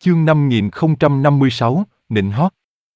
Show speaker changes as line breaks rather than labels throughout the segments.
Chương 5056, nịnh hót.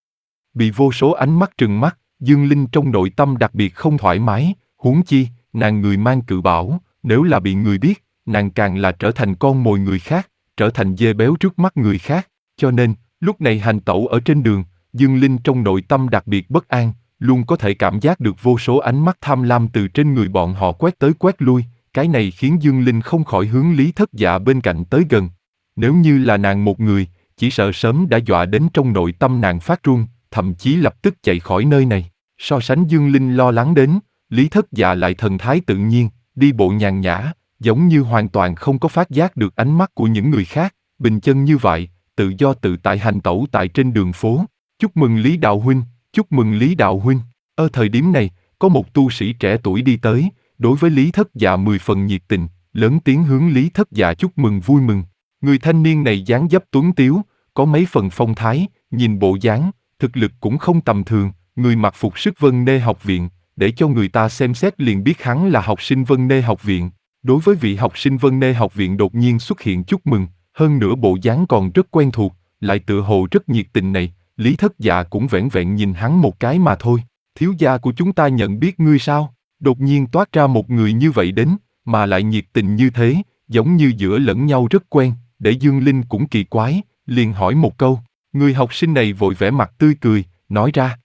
Bị vô số ánh mắt trừng mắt, Dương Linh trong nội tâm đặc biệt không thoải mái, huống chi, nàng người mang cự bảo, nếu là bị người biết, nàng càng là trở thành con mồi người khác, trở thành dê béo trước mắt người khác, cho nên, lúc này hành tẩu ở trên đường, Dương Linh trong nội tâm đặc biệt bất an, luôn có thể cảm giác được vô số ánh mắt tham lam từ trên người bọn họ quét tới quét lui, cái này khiến Dương Linh không khỏi hướng Lý Thất Dạ bên cạnh tới gần. Nếu như là nàng một người, chỉ sợ sớm đã dọa đến trong nội tâm nàng phát run, thậm chí lập tức chạy khỏi nơi này. So sánh Dương Linh lo lắng đến, Lý Thất Dạ lại thần thái tự nhiên, đi bộ nhàn nhã, giống như hoàn toàn không có phát giác được ánh mắt của những người khác, bình chân như vậy, tự do tự tại hành tẩu tại trên đường phố. Chúc mừng Lý Đạo Huynh, chúc mừng Lý Đạo Huynh. Ở thời điểm này, có một tu sĩ trẻ tuổi đi tới, đối với Lý Thất Dạ 10 phần nhiệt tình, lớn tiếng hướng Lý Thất Dạ chúc mừng vui mừng. Người thanh niên này dáng dấp tuấn tiếu, có mấy phần phong thái, nhìn bộ dáng, thực lực cũng không tầm thường, người mặc phục sức Vân Nê học viện, để cho người ta xem xét liền biết hắn là học sinh Vân Nê học viện. Đối với vị học sinh Vân Nê học viện đột nhiên xuất hiện chúc mừng, hơn nữa bộ dáng còn rất quen thuộc, lại tựa hồ rất nhiệt tình này, Lý Thất Dạ cũng vẻn vẹn nhìn hắn một cái mà thôi. Thiếu gia của chúng ta nhận biết ngươi sao? Đột nhiên toát ra một người như vậy đến, mà lại nhiệt tình như thế, giống như giữa lẫn nhau rất quen, để Dương Linh cũng kỳ quái, liền hỏi một câu. Người học sinh này vội vẻ mặt tươi cười, nói ra.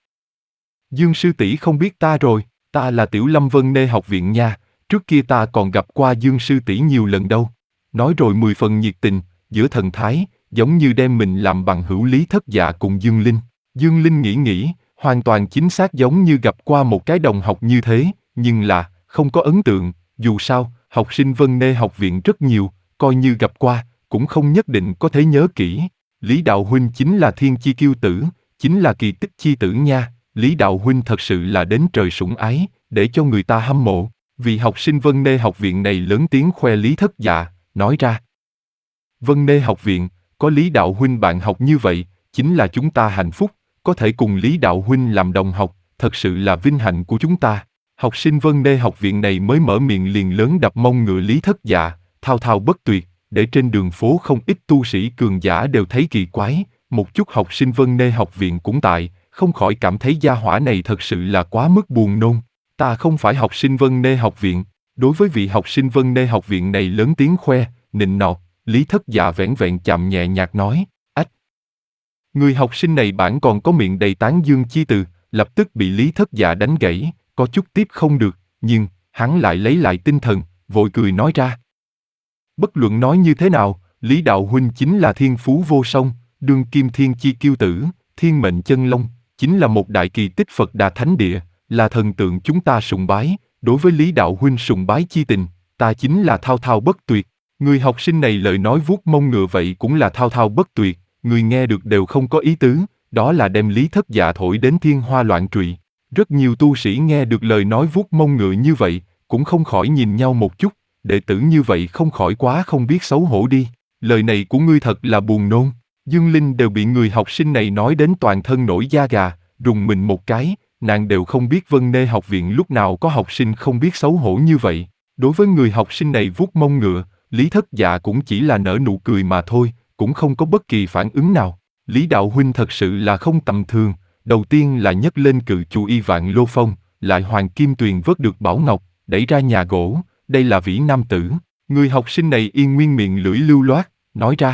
Dương sư tỷ không biết ta rồi, ta là Tiểu Lâm Vân Nê học viện nha, trước kia ta còn gặp qua Dương sư tỷ nhiều lần đâu. Nói rồi 10 phần nhiệt tình, giữa thần thái, giống như đem mình làm bằng hữu Lý Thất Dạ cùng Dương Linh. Dương Linh nghĩ, hoàn toàn chính xác giống như gặp qua một cái đồng học như thế, nhưng là, không có ấn tượng, dù sao, học sinh Vân Nê học viện rất nhiều, coi như gặp qua, cũng không nhất định có thể nhớ kỹ. Lý Đạo Huynh chính là thiên chi kiêu tử, chính là kỳ tích chi tử nha, Lý Đạo Huynh thật sự là đến trời sủng ái, để cho người ta hâm mộ. Vì học sinh Vân Nê học viện này lớn tiếng khoe Lý Thất Dạ, nói ra. Vân Nê học viện, có Lý Đạo Huynh bạn học như vậy, chính là chúng ta hạnh phúc, có thể cùng Lý Đạo Huynh làm đồng học, thật sự là vinh hạnh của chúng ta. Học sinh Vân Nê học viện này mới mở miệng liền lớn đập mông ngựa Lý Thất Dạ, thao thao bất tuyệt, để trên đường phố không ít tu sĩ cường giả đều thấy kỳ quái, một chút học sinh Vân Nê học viện cũng tại, không khỏi cảm thấy gia hỏa này thật sự là quá mức buồn nôn. Ta không phải học sinh Vân Nê học viện. Đối với vị học sinh Vân Nê học viện này lớn tiếng khoe, nịnh nọt, Lý Thất Dạ vẻn vẹn chạm nhẹ nhạt nói, ách. Người học sinh này bản còn có miệng đầy tán dương chi từ, lập tức bị Lý Thất Dạ đánh gãy, có chút tiếp không được, nhưng, hắn lại lấy lại tinh thần, vội cười nói ra. Bất luận nói như thế nào, Lý Đạo Huynh chính là thiên phú vô song, đương kim thiên chi kiêu tử, thiên mệnh chân long, chính là một đại kỳ tích Phật Đà Thánh Địa, là thần tượng chúng ta sùng bái, đối với Lý Đạo Huynh sùng bái chi tình, ta chính là thao thao bất tuyệt. Người học sinh này lời nói vuốt mông ngựa vậy cũng là thao thao bất tuyệt, người nghe được đều không có ý tứ, đó là đem Lý Thất Dạ thổi đến thiên hoa loạn trụy. Rất nhiều tu sĩ nghe được lời nói vuốt mông ngựa như vậy, cũng không khỏi nhìn nhau một chút, đệ tử như vậy không khỏi quá không biết xấu hổ đi, lời này của ngươi thật là buồn nôn. Dương Linh đều bị người học sinh này nói đến toàn thân nổi da gà, rùng mình một cái, nàng đều không biết Vân Nê học viện lúc nào có học sinh không biết xấu hổ như vậy. Đối với người học sinh này vuốt mông ngựa, Lý Thất Dạ cũng chỉ là nở nụ cười mà thôi, cũng không có bất kỳ phản ứng nào. Lý Đạo Huynh thật sự là không tầm thường, đầu tiên là nhấc lên cự chu y vạn lô phong, lại hoàng kim tuyền vớt được bảo ngọc, đẩy ra nhà gỗ, đây là vĩ nam tử. Người học sinh này yên nguyên miệng lưỡi lưu loát, nói ra.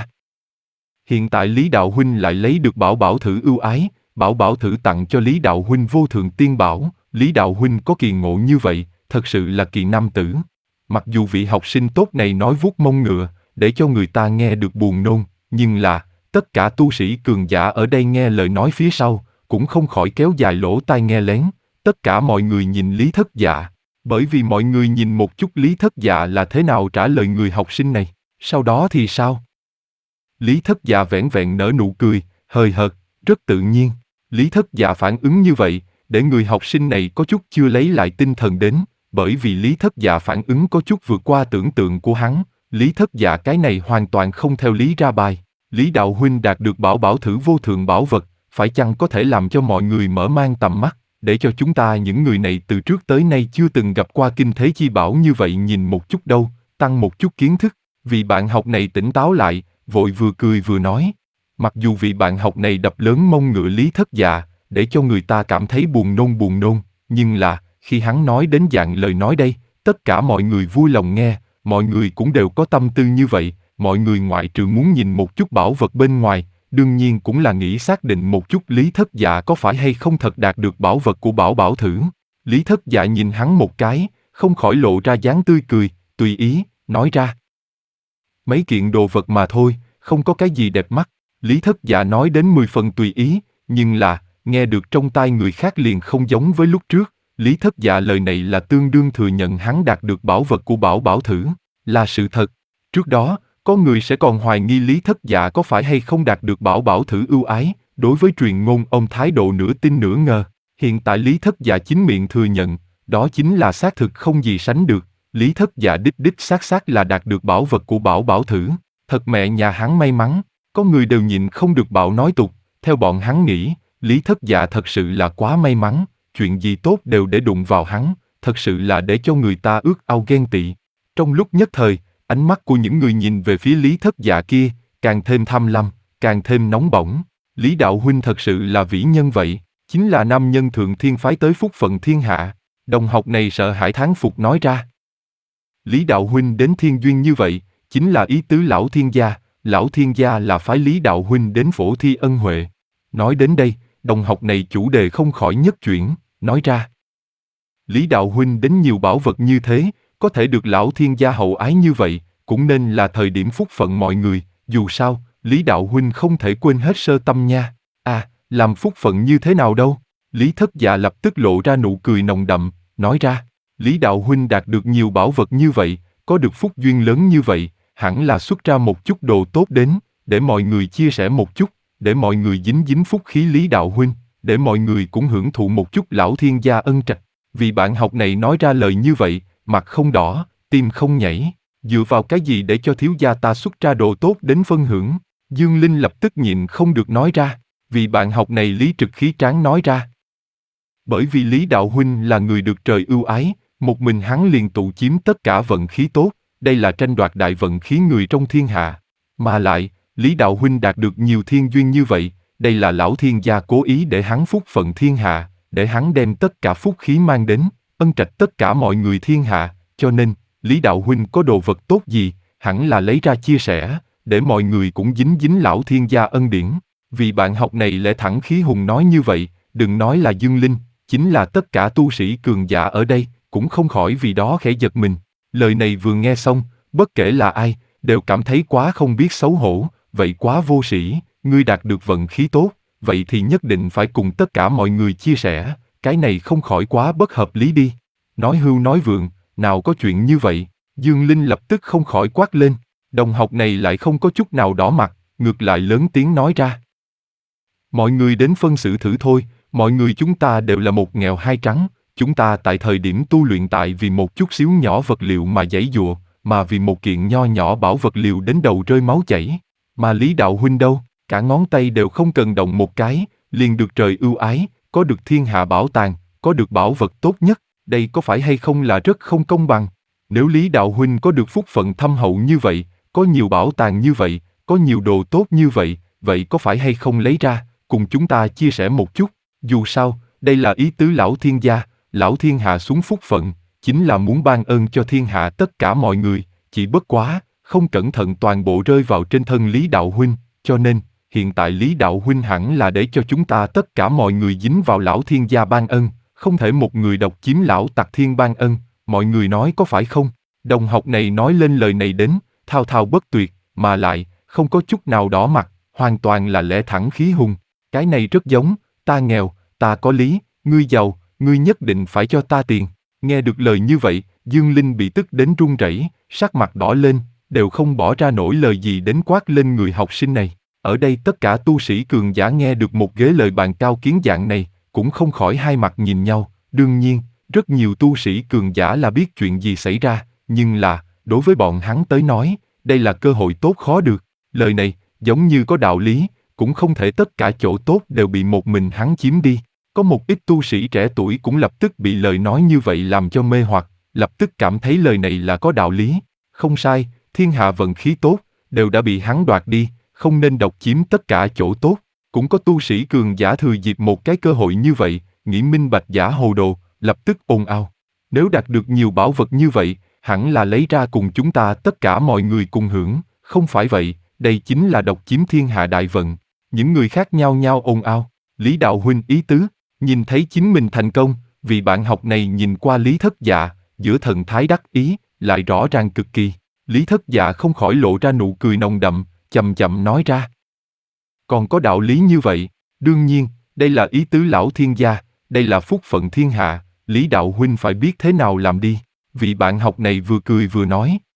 Hiện tại Lý Đạo Huynh lại lấy được bảo bảo thử ưu ái, bảo bảo thử tặng cho Lý Đạo Huynh vô thượng tiên bảo, Lý Đạo Huynh có kỳ ngộ như vậy, thật sự là kỳ nam tử. Mặc dù vị học sinh tốt này nói vuốt mông ngựa, để cho người ta nghe được buồn nôn, nhưng là, tất cả tu sĩ cường giả ở đây nghe lời nói phía sau, cũng không khỏi kéo dài lỗ tai nghe lén, tất cả mọi người nhìn Lý Thất Dạ, bởi vì mọi người nhìn một chút Lý Thất Dạ là thế nào trả lời người học sinh này, sau đó thì sao? Lý Thất Dạ vẻn vẹn nở nụ cười, hời hợt, rất tự nhiên. Lý Thất Dạ phản ứng như vậy, để người học sinh này có chút chưa lấy lại tinh thần đến, bởi vì Lý Thất Dạ phản ứng có chút vượt qua tưởng tượng của hắn. Lý Thất Dạ cái này hoàn toàn không theo lý ra bài. Lý Đạo Huynh đạt được bảo bảo thử vô thượng bảo vật, phải chăng có thể làm cho mọi người mở mang tầm mắt, để cho chúng ta những người này từ trước tới nay chưa từng gặp qua kinh thế chi bảo như vậy nhìn một chút đâu, tăng một chút kiến thức. Vì bạn học này tỉnh táo lại, vội vừa cười vừa nói, Mặc dù vị bạn học này đập lớn mông ngựa Lý Thất Dạ, để cho người ta cảm thấy buồn nôn, nhưng là, khi hắn nói đến dạng lời nói đây, tất cả mọi người vui lòng nghe, mọi người cũng đều có tâm tư như vậy, mọi người ngoại trừ muốn nhìn một chút bảo vật bên ngoài, đương nhiên cũng là nghĩ xác định một chút Lý Thất Dạ có phải hay không thật đạt được bảo vật của Bảo Bảo thử. Lý Thất Dạ nhìn hắn một cái, không khỏi lộ ra dáng tươi cười, tùy ý, nói ra. Mấy kiện đồ vật mà thôi, không có cái gì đẹp mắt. Lý Thất Dạ nói đến 10 phần tùy ý, nhưng là, nghe được trong tai người khác liền không giống với lúc trước. Lý Thất Dạ lời này là tương đương thừa nhận hắn đạt được bảo vật của Bảo Bảo thử, là sự thật. Trước đó, có người sẽ còn hoài nghi Lý Thất Dạ có phải hay không đạt được Bảo Bảo thử ưu ái, đối với truyền ngôn ông thái độ nửa tin nửa ngờ. Hiện tại Lý Thất Dạ chính miệng thừa nhận, đó chính là xác thực không gì sánh được. Lý Thất Dạ đích xác là đạt được bảo vật của Bảo Bảo thử. Thật mẹ nhà hắn may mắn, có người đều nhịn không được bạo nói tục, theo bọn hắn nghĩ, Lý Thất Dạ thật sự là quá may mắn, chuyện gì tốt đều để đụng vào hắn, thật sự là để cho người ta ước ao ghen tị. Trong lúc nhất thời, ánh mắt của những người nhìn về phía Lý Thất Dạ kia, càng thêm tham lam, càng thêm nóng bỏng. Lý đạo huynh thật sự là vĩ nhân vậy, chính là nam nhân thượng thiên phái tới phúc phận thiên hạ. Đồng học này sợ hãi thán phục nói ra. Lý đạo huynh đến thiên duyên như vậy, chính là ý tứ lão thiên gia là phái Lý đạo huynh đến phổ thi ân huệ. Nói đến đây, đồng học này chủ đề không khỏi nhất chuyển, nói ra. Lý đạo huynh đến nhiều bảo vật như thế, có thể được lão thiên gia hậu ái như vậy, cũng nên là thời điểm phúc phận mọi người, dù sao, Lý đạo huynh không thể quên hết sơ tâm nha. À, làm phúc phận như thế nào đâu? Lý Thất Dạ lập tức lộ ra nụ cười nồng đậm, nói ra. Lý đạo huynh đạt được nhiều bảo vật như vậy, có được phúc duyên lớn như vậy, hẳn là xuất ra một chút đồ tốt đến, để mọi người chia sẻ một chút, để mọi người dính phúc khí Lý đạo huynh, để mọi người cũng hưởng thụ một chút lão thiên gia ân trạch. Vì bạn học này nói ra lời như vậy, mặt không đỏ, tim không nhảy, dựa vào cái gì để cho thiếu gia ta xuất ra đồ tốt đến phân hưởng? Dương Linh lập tức nhịn không được nói ra, vì bạn học này Lý trực khí tráng nói ra. Bởi vì Lý đạo huynh là người được trời ưu ái, một mình hắn liền tụ chiếm tất cả vận khí tốt, đây là tranh đoạt đại vận khí người trong thiên hạ. Mà lại, Lý đạo huynh đạt được nhiều thiên duyên như vậy, đây là lão thiên gia cố ý để hắn phúc phận thiên hạ, để hắn đem tất cả phúc khí mang đến, ân trạch tất cả mọi người thiên hạ, cho nên, Lý đạo huynh có đồ vật tốt gì, hẳn là lấy ra chia sẻ, để mọi người cũng dính lão thiên gia ân điển. Vì bạn học này lẽ thẳng khí hùng nói như vậy, đừng nói là Dương Linh, chính là tất cả tu sĩ cường giả ở đây, cũng không khỏi vì đó khẽ giật mình. Lời này vừa nghe xong, bất kể là ai, đều cảm thấy quá không biết xấu hổ, vậy quá vô sĩ, ngươi đạt được vận khí tốt, vậy thì nhất định phải cùng tất cả mọi người chia sẻ, cái này không khỏi quá bất hợp lý đi. Nói hưu nói vượng, nào có chuyện như vậy, Dương Linh lập tức không khỏi quát lên, đồng học này lại không có chút nào đỏ mặt, ngược lại lớn tiếng nói ra. Mọi người đến phân xử thử thôi, mọi người chúng ta đều là một nghèo hai trắng, chúng ta tại thời điểm tu luyện tại vì một chút xíu nhỏ vật liệu mà giãy giụa, mà vì một kiện nho nhỏ bảo vật liệu đến đầu rơi máu chảy. Mà Lý đạo huynh đâu, cả ngón tay đều không cần động một cái, liền được trời ưu ái, có được thiên hạ bảo tàng, có được bảo vật tốt nhất, đây có phải hay không là rất không công bằng? Nếu Lý đạo huynh có được phúc phận thâm hậu như vậy, có nhiều bảo tàng như vậy, có nhiều đồ tốt như vậy, vậy có phải hay không lấy ra, cùng chúng ta chia sẻ một chút? Dù sao, đây là ý tứ lão thiên gia, lão thiên hạ xuống phúc phận, chính là muốn ban ơn cho thiên hạ tất cả mọi người, chỉ bất quá, không cẩn thận toàn bộ rơi vào trên thân Lý đạo huynh, cho nên, hiện tại Lý đạo huynh hẳn là để cho chúng ta tất cả mọi người dính vào lão thiên gia ban ân, không thể một người độc chiếm lão tặc thiên ban ân, mọi người nói có phải không? Đồng học này nói lên lời này đến, thao thao bất tuyệt, mà lại, không có chút nào đỏ mặt, hoàn toàn là lẽ thẳng khí hùng, cái này rất giống, ta nghèo, ta có lý, ngươi giàu, ngươi nhất định phải cho ta tiền. Nghe được lời như vậy, Dương Linh bị tức đến run rẩy, sắc mặt đỏ lên, đều không bỏ ra nổi lời gì đến quát lên người học sinh này. Ở đây tất cả tu sĩ cường giả nghe được một ghế lời bàn cao kiến dạng này, cũng không khỏi hai mặt nhìn nhau. Đương nhiên, rất nhiều tu sĩ cường giả là biết chuyện gì xảy ra, nhưng là, đối với bọn hắn tới nói, đây là cơ hội tốt khó được. Lời này, giống như có đạo lý, cũng không thể tất cả chỗ tốt đều bị một mình hắn chiếm đi. Có một ít tu sĩ trẻ tuổi cũng lập tức bị lời nói như vậy làm cho mê hoặc, lập tức cảm thấy lời này là có đạo lý. Không sai, thiên hạ vận khí tốt, đều đã bị hắn đoạt đi, không nên độc chiếm tất cả chỗ tốt. Cũng có tu sĩ cường giả thừa dịp một cái cơ hội như vậy, nghĩ minh bạch giả hồ đồ, lập tức ồn ào. Nếu đạt được nhiều bảo vật như vậy, hẳn là lấy ra cùng chúng ta tất cả mọi người cùng hưởng, không phải vậy, đây chính là độc chiếm thiên hạ đại vận. Những người khác nhao nhao ồn ào. Lý đạo huynh ý tứ, nhìn thấy chính mình thành công, vị bạn học này nhìn qua Lý Thất Dạ, giữa thần thái đắc ý, lại rõ ràng cực kỳ. Lý Thất Dạ không khỏi lộ ra nụ cười nồng đậm, chậm chậm nói ra. Còn có đạo lý như vậy, đương nhiên, đây là ý tứ lão thiên gia, đây là phúc phận thiên hạ, Lý đạo huynh phải biết thế nào làm đi. Vị bạn học này vừa cười vừa nói,